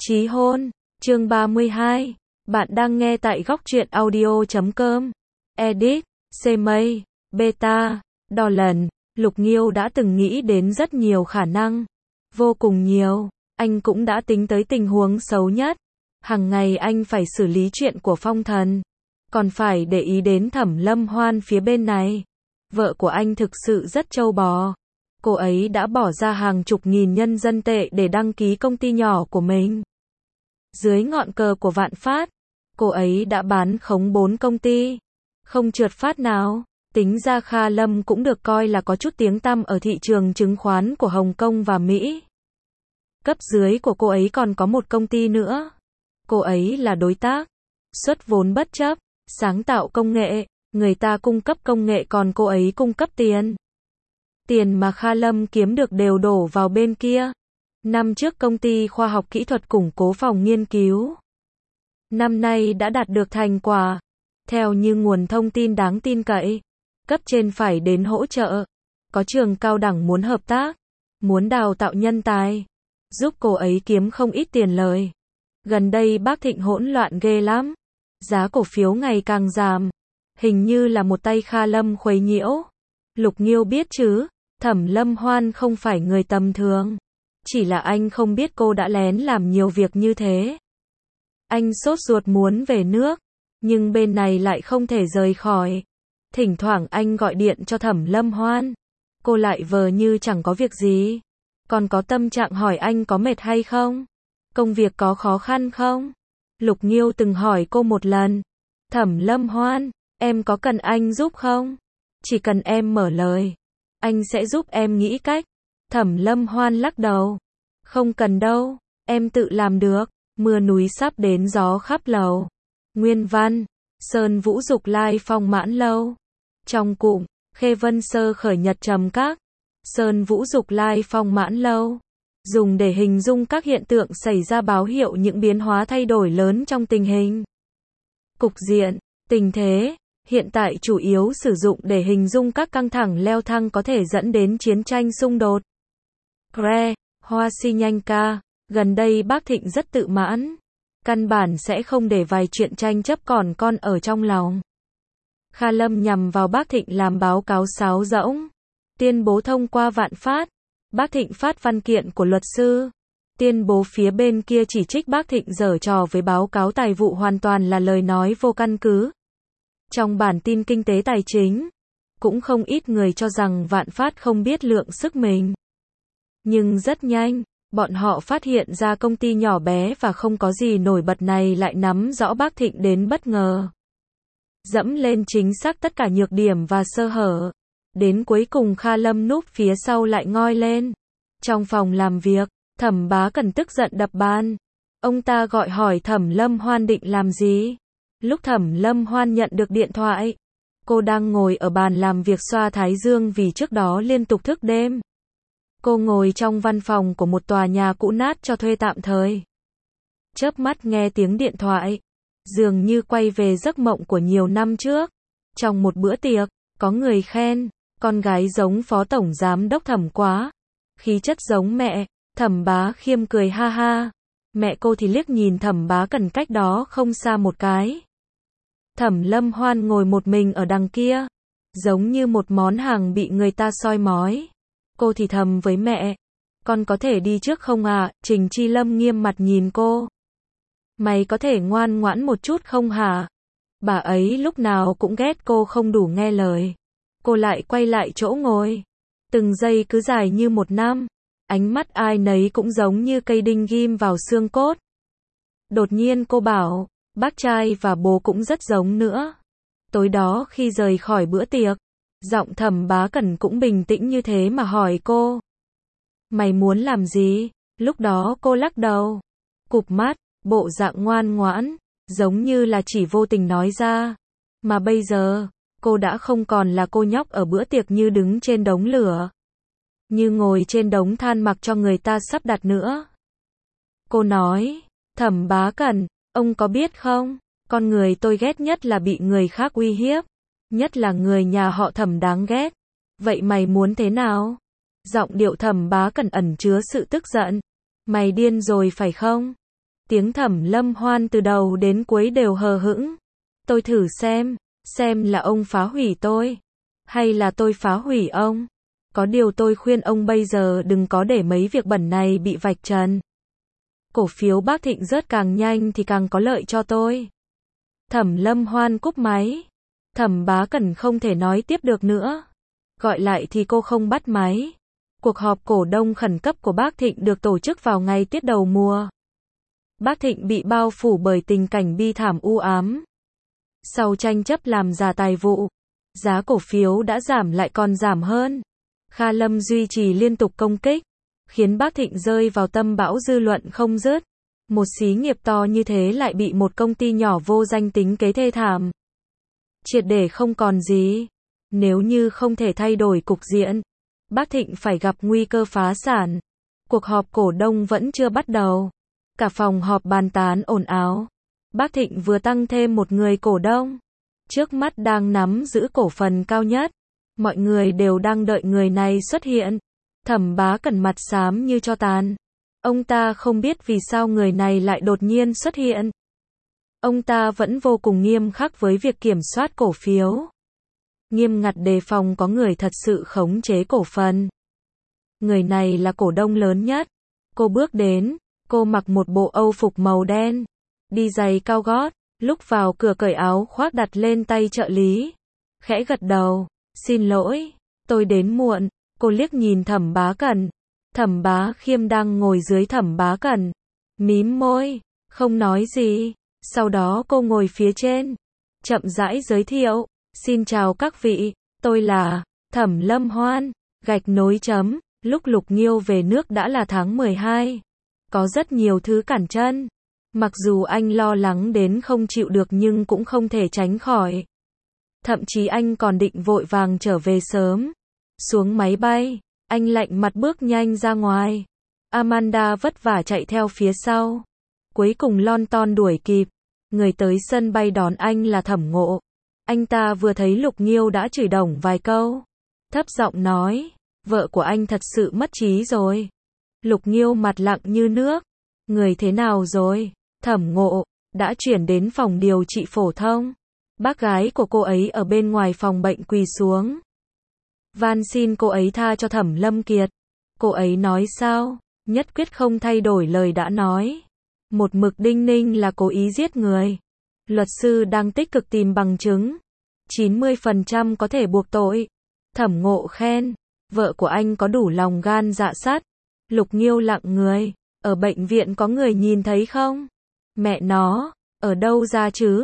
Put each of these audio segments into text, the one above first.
Chí hôn, chương 32. Bạn đang nghe tại góc truyện audio.com. Edit, CMay, Beta, đò lần. Lục Nghiêu đã từng nghĩ đến rất nhiều khả năng. Vô cùng nhiều. Anh cũng đã tính tới tình huống xấu nhất. Hằng ngày anh phải xử lý chuyện của Phong Thần. Còn phải để ý đến Thẩm Lâm Hoan phía bên này. Vợ của anh thực sự rất trâu bò. Cô ấy đã bỏ ra hàng chục nghìn nhân dân tệ để đăng ký công ty nhỏ của mình. Dưới ngọn cờ của Vạn Phát, cô ấy đã bán khống 4 công ty. Không trượt phát nào. Tính ra Kha Lâm cũng được coi là có chút tiếng tăm ở thị trường chứng khoán của Hồng Kông và Mỹ. Cấp dưới của cô ấy còn có một công ty nữa. Cô ấy là đối tác. Xuất vốn bất chấp, sáng tạo công nghệ. Người ta cung cấp công nghệ còn cô ấy cung cấp tiền. Tiền mà Kha Lâm kiếm được đều đổ vào bên kia. Năm trước công ty khoa học kỹ thuật củng cố phòng nghiên cứu. Năm nay đã đạt được thành quả. Theo như nguồn thông tin đáng tin cậy, cấp trên phải đến hỗ trợ. Có trường cao đẳng muốn hợp tác, muốn đào tạo nhân tài, giúp cô ấy kiếm không ít tiền lời. Gần đây Bác Thịnh hỗn loạn ghê lắm. Giá cổ phiếu ngày càng giảm. Hình như là một tay Kha Lâm khuấy nhiễu. Lục Nghiêu biết chứ, Thẩm Lâm Hoan không phải người tầm thường. Chỉ là anh không biết cô đã lén làm nhiều việc như thế. Anh sốt ruột muốn về nước, nhưng bên này lại không thể rời khỏi. Thỉnh thoảng anh gọi điện cho Thẩm Lâm Hoan. Cô lại vờ như chẳng có việc gì. Còn có tâm trạng hỏi anh có mệt hay không? Công việc có khó khăn không? Lục Nghiêu từng hỏi cô một lần. Thẩm Lâm Hoan, em có cần anh giúp không? Chỉ cần em mở lời, anh sẽ giúp em nghĩ cách. Thẩm Lâm Hoan lắc đầu. Không cần đâu, em tự làm được. Mưa núi sắp đến gió khắp lầu. Nguyên văn, Sơn Vũ Dục Lai Phong Mãn Lâu. Trong cụm, Khê Vân Sơ khởi nhật trầm các. Sơn Vũ Dục Lai Phong Mãn Lâu. Dùng để hình dung các hiện tượng xảy ra báo hiệu những biến hóa thay đổi lớn trong tình hình. Cục diện, tình thế, hiện tại chủ yếu sử dụng để hình dung các căng thẳng leo thang có thể dẫn đến chiến tranh xung đột. Kre, Hoa Si Nhanh Ca, gần đây Bác Thịnh rất tự mãn. Căn bản sẽ không để vài chuyện tranh chấp còn con ở trong lòng. Kha Lâm nhằm vào Bác Thịnh làm báo cáo sáo rỗng. Tuyên bố thông qua Vạn Phát. Bác Thịnh phát văn kiện của luật sư. Tuyên bố phía bên kia chỉ trích Bác Thịnh giở trò với báo cáo tài vụ hoàn toàn là lời nói vô căn cứ. Trong bản tin kinh tế tài chính, cũng không ít người cho rằng Vạn Phát không biết lượng sức mình. Nhưng rất nhanh, bọn họ phát hiện ra công ty nhỏ bé và không có gì nổi bật này lại nắm rõ Bác Thịnh đến bất ngờ. Dẫm lên chính xác tất cả nhược điểm và sơ hở. Đến cuối cùng Kha Lâm núp phía sau lại ngoi lên. Trong phòng làm việc, Thẩm Bá Cẩn tức giận đập bàn. Ông ta gọi hỏi Thẩm Lâm Hoan định làm gì. Lúc Thẩm Lâm Hoan nhận được điện thoại, cô đang ngồi ở bàn làm việc xoa thái dương vì trước đó liên tục thức đêm. Cô ngồi trong văn phòng của một tòa nhà cũ nát cho thuê tạm thời. Chớp mắt nghe tiếng điện thoại, dường như quay về giấc mộng của nhiều năm trước. Trong một bữa tiệc, có người khen, con gái giống phó tổng giám đốc Thẩm quá. Khí chất giống mẹ. Thẩm Bá Khiêm cười ha ha. Mẹ cô thì liếc nhìn Thẩm Bá Cẩn cách đó không xa một cái. Thẩm Lâm Hoan ngồi một mình ở đằng kia, giống như một món hàng bị người ta soi mói. Cô thì thầm với mẹ, con có thể đi trước không à? Trình Chi Lâm nghiêm mặt nhìn cô. Mày có thể ngoan ngoãn một chút không hả? Bà ấy lúc nào cũng ghét cô không đủ nghe lời. Cô lại quay lại chỗ ngồi. Từng giây cứ dài như một năm. Ánh mắt ai nấy cũng giống như cây đinh ghim vào xương cốt. Đột nhiên cô bảo, bác trai và bố cũng rất giống nữa. Tối đó khi rời khỏi bữa tiệc, giọng Thẩm Bá Cẩn cũng bình tĩnh như thế mà hỏi cô. Mày muốn làm gì? Lúc đó cô lắc đầu, cụp mắt, bộ dạng ngoan ngoãn, giống như là chỉ vô tình nói ra. Mà bây giờ, cô đã không còn là cô nhóc ở bữa tiệc như đứng trên đống lửa, như ngồi trên đống than mặc cho người ta sắp đặt nữa. Cô nói, Thẩm Bá Cẩn, ông có biết không, con người tôi ghét nhất là bị người khác uy hiếp, nhất là người nhà họ Thẩm đáng ghét. Vậy mày muốn thế nào? Giọng điệu Thẩm Bá Cẩn ẩn chứa sự tức giận. Mày điên rồi phải không? Tiếng Thẩm Lâm Hoan từ đầu đến cuối đều hờ hững. Tôi thử xem là ông phá hủy tôi, hay là tôi phá hủy ông. Có điều tôi khuyên ông bây giờ đừng có để mấy việc bẩn này bị vạch trần. Cổ phiếu Bác Thịnh rớt càng nhanh thì càng có lợi cho tôi. Thẩm Lâm Hoan cúp máy. Thẩm Bá Cẩn không thể nói tiếp được nữa. Gọi lại thì cô không bắt máy. Cuộc họp cổ đông khẩn cấp của Bác Thịnh được tổ chức vào ngày tiết đầu mùa. Bác Thịnh bị bao phủ bởi tình cảnh bi thảm u ám. Sau tranh chấp làm giả tài vụ, giá cổ phiếu đã giảm lại còn giảm hơn. Kha Lâm duy trì liên tục công kích, khiến Bác Thịnh rơi vào tâm bão dư luận không dứt. Một xí nghiệp to như thế lại bị một công ty nhỏ vô danh tính kế thê thảm. Triệt để không còn gì. Nếu như không thể thay đổi cục diện, Bác Thịnh phải gặp nguy cơ phá sản. Cuộc họp cổ đông vẫn chưa bắt đầu. Cả phòng họp bàn tán ồn ào. Bác Thịnh vừa tăng thêm một người cổ đông. Trước mắt đang nắm giữ cổ phần cao nhất. Mọi người đều đang đợi người này xuất hiện. Thẩm Bá Cẩn mặt xám như tro tàn. Ông ta không biết vì sao người này lại đột nhiên xuất hiện. Ông ta vẫn vô cùng nghiêm khắc với việc kiểm soát cổ phiếu. Nghiêm ngặt đề phòng có người thật sự khống chế cổ phần. Người này là cổ đông lớn nhất. Cô bước đến, cô mặc một bộ âu phục màu đen, đi giày cao gót, lúc vào cửa cởi áo khoác đặt lên tay trợ lý. Khẽ gật đầu, xin lỗi, tôi đến muộn. Cô liếc nhìn Thẩm Bá Cẩn. Thẩm Bá Khiêm đang ngồi dưới Thẩm Bá Cẩn, mím môi, không nói gì. Sau đó cô ngồi phía trên, chậm rãi giới thiệu, xin chào các vị, tôi là Thẩm Lâm Hoan, gạch nối chấm. Lúc Lục Nghiêu về nước đã là tháng 12. Có rất nhiều thứ cản chân. Mặc dù anh lo lắng đến không chịu được nhưng cũng không thể tránh khỏi. Thậm chí anh còn định vội vàng trở về sớm. Xuống máy bay, anh lạnh mặt bước nhanh ra ngoài. Amanda vất vả chạy theo phía sau. Cuối cùng lon ton đuổi kịp. Người tới sân bay đón anh là Thẩm Ngộ. Anh ta vừa thấy Lục Nghiêu đã chửi đồng vài câu. Thấp giọng nói, vợ của anh thật sự mất trí rồi. Lục Nghiêu mặt lặng như nước. Người thế nào rồi? Thẩm Ngộ, đã chuyển đến phòng điều trị phổ thông. Bác gái của cô ấy ở bên ngoài phòng bệnh quỳ xuống. Van xin cô ấy tha cho Thẩm Lâm Kiệt. Cô ấy nói sao? Nhất quyết không thay đổi lời đã nói. Một mực đinh ninh là cố ý giết người. Luật sư đang tích cực tìm bằng chứng. 90% có thể buộc tội. Thẩm Ngộ khen. Vợ của anh có đủ lòng gan dạ sắt. Lục Nghiêu lặng người. Ở bệnh viện có người nhìn thấy không? Mẹ nó, ở đâu ra chứ?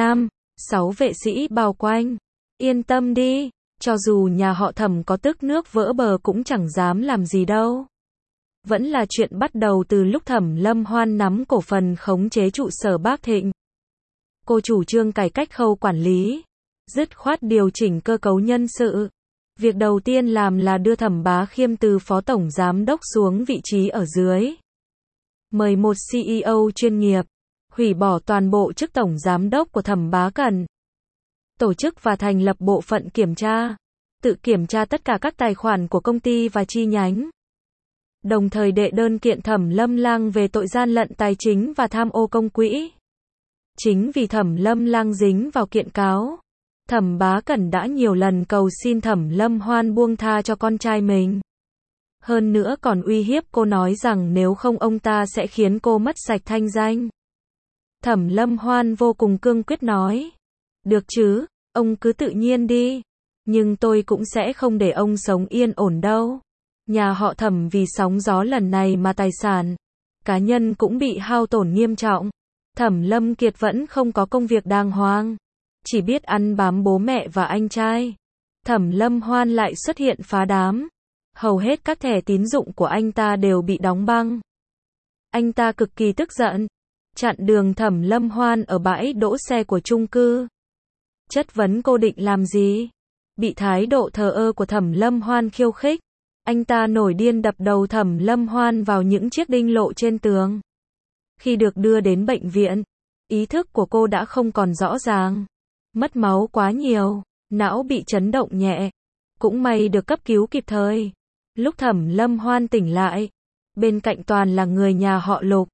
5-6 vệ sĩ bao quanh. Yên tâm đi, cho dù nhà họ Thẩm có tức nước vỡ bờ cũng chẳng dám làm gì đâu. Vẫn là chuyện bắt đầu từ lúc Thẩm Lâm Hoan nắm cổ phần khống chế trụ sở Bác Thịnh. Cô chủ trương cải cách khâu quản lý, dứt khoát điều chỉnh cơ cấu nhân sự. Việc đầu tiên làm là đưa Thẩm Bá Khiêm từ phó tổng giám đốc xuống vị trí ở dưới. Mời một CEO chuyên nghiệp, hủy bỏ toàn bộ chức tổng giám đốc của Thẩm Bá Cẩn. Tổ chức và thành lập bộ phận kiểm tra, tự kiểm tra tất cả các tài khoản của công ty và chi nhánh. Đồng thời đệ đơn kiện Thẩm Lâm Lang về tội gian lận tài chính và tham ô công quỹ. Chính vì Thẩm Lâm Lang dính vào kiện cáo, Thẩm Bá Cẩn đã nhiều lần cầu xin Thẩm Lâm Hoan buông tha cho con trai mình. Hơn nữa còn uy hiếp cô nói rằng nếu không ông ta sẽ khiến cô mất sạch thanh danh. Thẩm Lâm Hoan vô cùng cương quyết nói. Được chứ, ông cứ tự nhiên đi. Nhưng tôi cũng sẽ không để ông sống yên ổn đâu. Nhà họ Thẩm vì sóng gió lần này mà tài sản cá nhân cũng bị hao tổn nghiêm trọng. Thẩm Lâm Kiệt vẫn không có công việc đàng hoàng, chỉ biết ăn bám bố mẹ và anh trai. Thẩm Lâm Hoan lại xuất hiện phá đám. Hầu hết các thẻ tín dụng của anh ta đều bị đóng băng. Anh ta cực kỳ tức giận, chặn đường Thẩm Lâm Hoan ở bãi đỗ xe của chung cư. Chất vấn cô định làm gì? Bị thái độ thờ ơ của Thẩm Lâm Hoan khiêu khích. Anh ta nổi điên đập đầu Thẩm Lâm Hoan vào những chiếc đinh lộ trên tường. Khi được đưa đến bệnh viện, ý thức của cô đã không còn rõ ràng. Mất máu quá nhiều, não bị chấn động nhẹ. Cũng may được cấp cứu kịp thời. Lúc Thẩm Lâm Hoan tỉnh lại, bên cạnh toàn là người nhà họ Lục.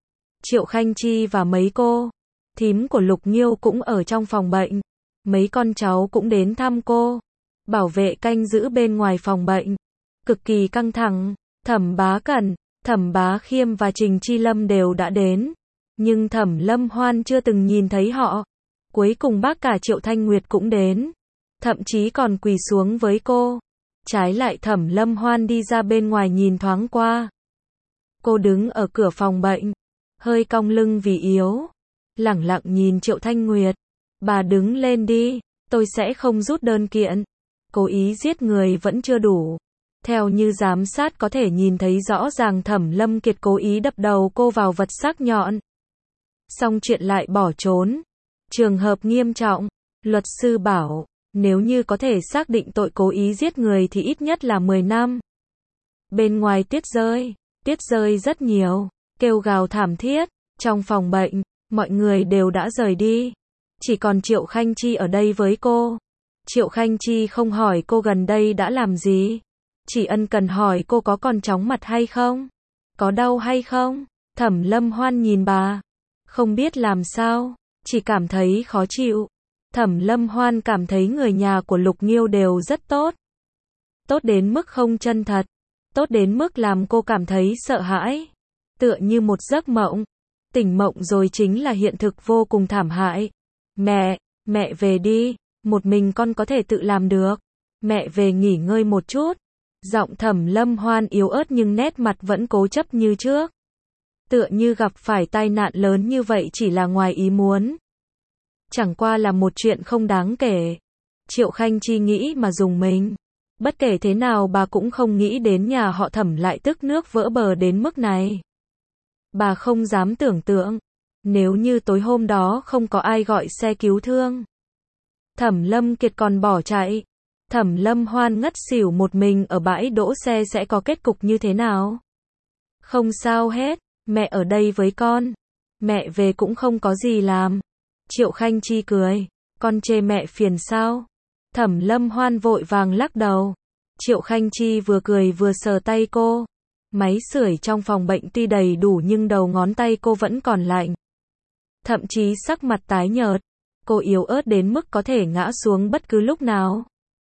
Triệu Khanh Chi và mấy cô thím của Lục Nghiêu cũng ở trong phòng bệnh. Mấy con cháu cũng đến thăm cô. Bảo vệ canh giữ bên ngoài phòng bệnh. Cực kỳ căng thẳng. Thẩm Bá Cẩn, Thẩm Bá Khiêm và Trình Chi Lâm đều đã đến. Nhưng Thẩm Lâm Hoan chưa từng nhìn thấy họ. Cuối cùng bác cả Triệu Thanh Nguyệt cũng đến. Thậm chí còn quỳ xuống với cô. Trái lại Thẩm Lâm Hoan đi ra bên ngoài nhìn thoáng qua. Cô đứng ở cửa phòng bệnh. Hơi cong lưng vì yếu. Lẳng lặng nhìn Triệu Thanh Nguyệt. Bà đứng lên đi. Tôi sẽ không rút đơn kiện. Cố ý giết người vẫn chưa đủ. Theo như giám sát có thể nhìn thấy rõ ràng Thẩm Lâm Kiệt cố ý đập đầu cô vào vật sắc nhọn. Xong chuyện lại bỏ trốn. Trường hợp nghiêm trọng. Luật sư bảo, nếu như có thể xác định tội cố ý giết người thì ít nhất là 10 năm. Bên ngoài tuyết rơi rất nhiều, kêu gào thảm thiết. Trong phòng bệnh, mọi người đều đã rời đi. Chỉ còn Triệu Khanh Chi ở đây với cô. Triệu Khanh Chi không hỏi cô gần đây đã làm gì. Chỉ ân cần hỏi cô có còn chóng mặt hay không? Có đau hay không? Thẩm Lâm Hoan nhìn bà. Không biết làm sao, chỉ cảm thấy khó chịu. Thẩm Lâm Hoan cảm thấy người nhà của Lục Nghiêu đều rất tốt. Tốt đến mức không chân thật. Tốt đến mức làm cô cảm thấy sợ hãi. Tựa như một giấc mộng. Tỉnh mộng rồi chính là hiện thực vô cùng thảm hại. Mẹ về đi. Một mình con có thể tự làm được. Mẹ về nghỉ ngơi một chút. Giọng Thẩm Lâm Hoan yếu ớt nhưng nét mặt vẫn cố chấp như trước. Tựa như gặp phải tai nạn lớn như vậy chỉ là ngoài ý muốn. Chẳng qua là một chuyện không đáng kể. Triệu Khanh Chi nghĩ mà dùng mình. Bất kể thế nào bà cũng không nghĩ đến nhà họ Thẩm lại tức nước vỡ bờ đến mức này. Bà không dám tưởng tượng. Nếu như tối hôm đó không có ai gọi xe cứu thương. Thẩm Lâm Kiệt còn bỏ chạy. Thẩm Lâm Hoan ngất xỉu một mình ở bãi đỗ xe sẽ có kết cục như thế nào? Không sao hết. Mẹ ở đây với con. Mẹ về cũng không có gì làm. Triệu Khanh Chi cười. Con chê mẹ phiền sao? Thẩm Lâm Hoan vội vàng lắc đầu. Triệu Khanh Chi vừa cười vừa sờ tay cô. Máy sưởi trong phòng bệnh tuy đầy đủ nhưng đầu ngón tay cô vẫn còn lạnh. Thậm chí sắc mặt tái nhợt. Cô yếu ớt đến mức có thể ngã xuống bất cứ lúc nào.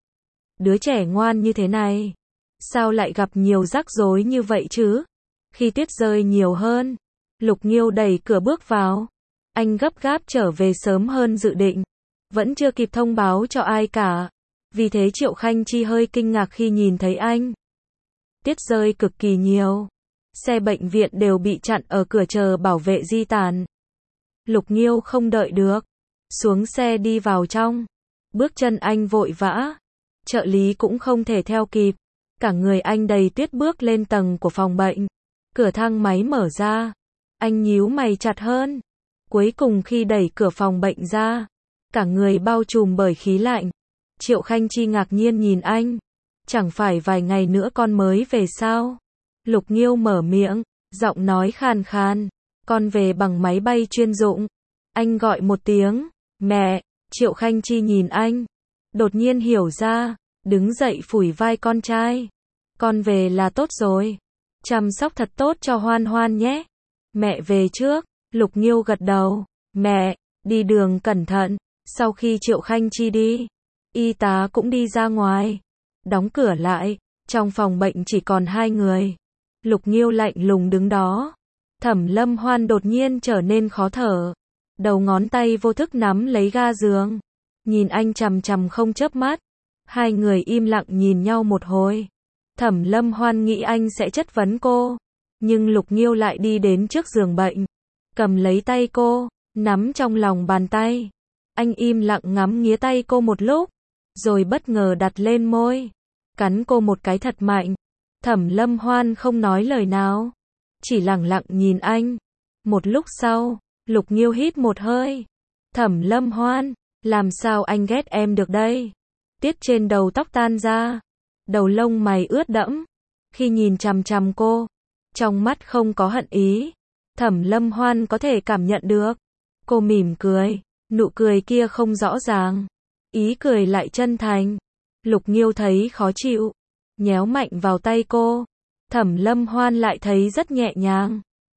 Đứa trẻ ngoan như thế này. Sao lại gặp nhiều rắc rối như vậy chứ? Khi tuyết rơi nhiều hơn, Lục Nghiêu đẩy cửa bước vào. Anh gấp gáp trở về sớm hơn dự định. Vẫn chưa kịp thông báo cho ai cả. Vì thế Triệu Khanh Chi hơi kinh ngạc khi nhìn thấy anh. Tuyết rơi cực kỳ nhiều. Xe bệnh viện đều bị chặn ở cửa chờ bảo vệ di tản. Lục Nghiêu không đợi được. Xuống xe đi vào trong. Bước chân anh vội vã. Trợ lý cũng không thể theo kịp. Cả người anh đầy tuyết bước lên tầng của phòng bệnh. Cửa thang máy mở ra. Anh nhíu mày chặt hơn. Cuối cùng khi đẩy cửa phòng bệnh ra, cả người bao trùm bởi khí lạnh. Triệu Khanh Chi ngạc nhiên nhìn anh. Chẳng phải vài ngày nữa con mới về sao? Lục Nghiêu mở miệng, giọng nói khàn khàn. Con về bằng máy bay chuyên dụng. Anh gọi một tiếng. Mẹ. Triệu Khanh Chi nhìn anh. Đột nhiên hiểu ra. Đứng dậy phủi vai con trai. Con về là tốt rồi. Chăm sóc thật tốt cho Hoan Hoan nhé. Mẹ về trước. Lục Nghiêu gật đầu. Mẹ, đi đường cẩn thận. Sau khi Triệu Khanh Chi đi, y tá cũng đi ra ngoài. Đóng cửa lại. Trong phòng bệnh chỉ còn hai người. Lục Nghiêu lạnh lùng đứng đó. Thẩm Lâm Hoan đột nhiên trở nên khó thở. Đầu ngón tay vô thức nắm lấy ga giường. Nhìn anh chằm chằm không chớp mắt. Hai người im lặng nhìn nhau một hồi. Thẩm Lâm Hoan nghĩ anh sẽ chất vấn cô. Nhưng Lục Nghiêu lại đi đến trước giường bệnh. Cầm lấy tay cô, nắm trong lòng bàn tay. Anh im lặng ngắm nghía tay cô một lúc. Rồi bất ngờ đặt lên môi. Cắn cô một cái thật mạnh. Thẩm Lâm Hoan không nói lời nào. Chỉ lặng lặng nhìn anh. Một lúc sau, Lục Nghiêu hít một hơi. Thẩm Lâm Hoan, làm sao anh ghét em được đây? Tiết trên đầu tóc tan ra. Đầu lông mày ướt đẫm. Khi nhìn chằm chằm cô, trong mắt không có hận ý. Thẩm Lâm Hoan có thể cảm nhận được. Cô mỉm cười. Nụ cười kia không rõ ràng. Ý cười lại chân thành. Lục Nghiêu thấy khó chịu. Nhéo mạnh vào tay cô. Thẩm Lâm Hoan lại thấy rất nhẹ nhàng.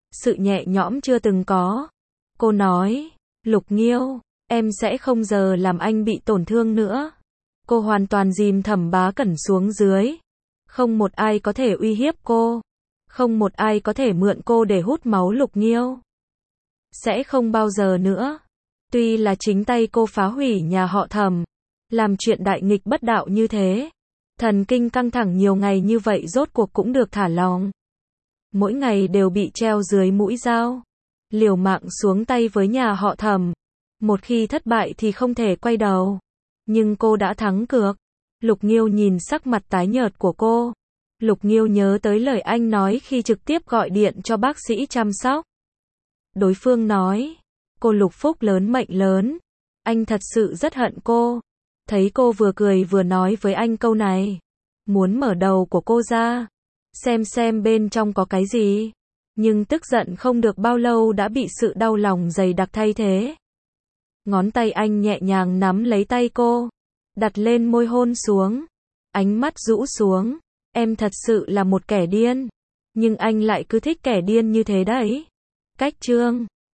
sự nhẹ nhõm chưa từng có. Cô nói, Lục Nghiêu, em sẽ không giờ làm anh bị tổn thương nữa. Cô hoàn toàn dìm Thẩm Bá Cẩn xuống dưới. Không một ai có thể uy hiếp cô. Không một ai có thể mượn cô để hút máu Lục Nghiêu. Sẽ không bao giờ nữa. Tuy là chính tay cô phá hủy nhà họ Thẩm, làm chuyện đại nghịch bất đạo như thế. Thần kinh căng thẳng nhiều ngày như vậy rốt cuộc cũng được thả lỏng. Mỗi ngày đều bị treo dưới mũi dao. Liều mạng xuống tay với nhà họ Thẩm. Một khi thất bại thì không thể quay đầu. Nhưng cô đã thắng cược. Lục Nghiêu nhìn sắc mặt tái nhợt của cô. Lục Nghiêu nhớ tới lời anh nói khi trực tiếp gọi điện cho bác sĩ chăm sóc. Đối phương nói, cô Lục Phúc lớn mệnh lớn. Anh thật sự rất hận cô. Thấy cô vừa cười vừa nói với anh câu này. Muốn mở đầu của cô ra. Xem bên trong có cái gì. Nhưng tức giận không được bao lâu đã bị sự đau lòng dày đặc thay thế. Ngón tay anh nhẹ nhàng nắm lấy tay cô. Đặt lên môi hôn xuống. Ánh mắt rũ xuống. Em thật sự là một kẻ điên. Nhưng anh lại cứ thích kẻ điên như thế đấy. Cách chương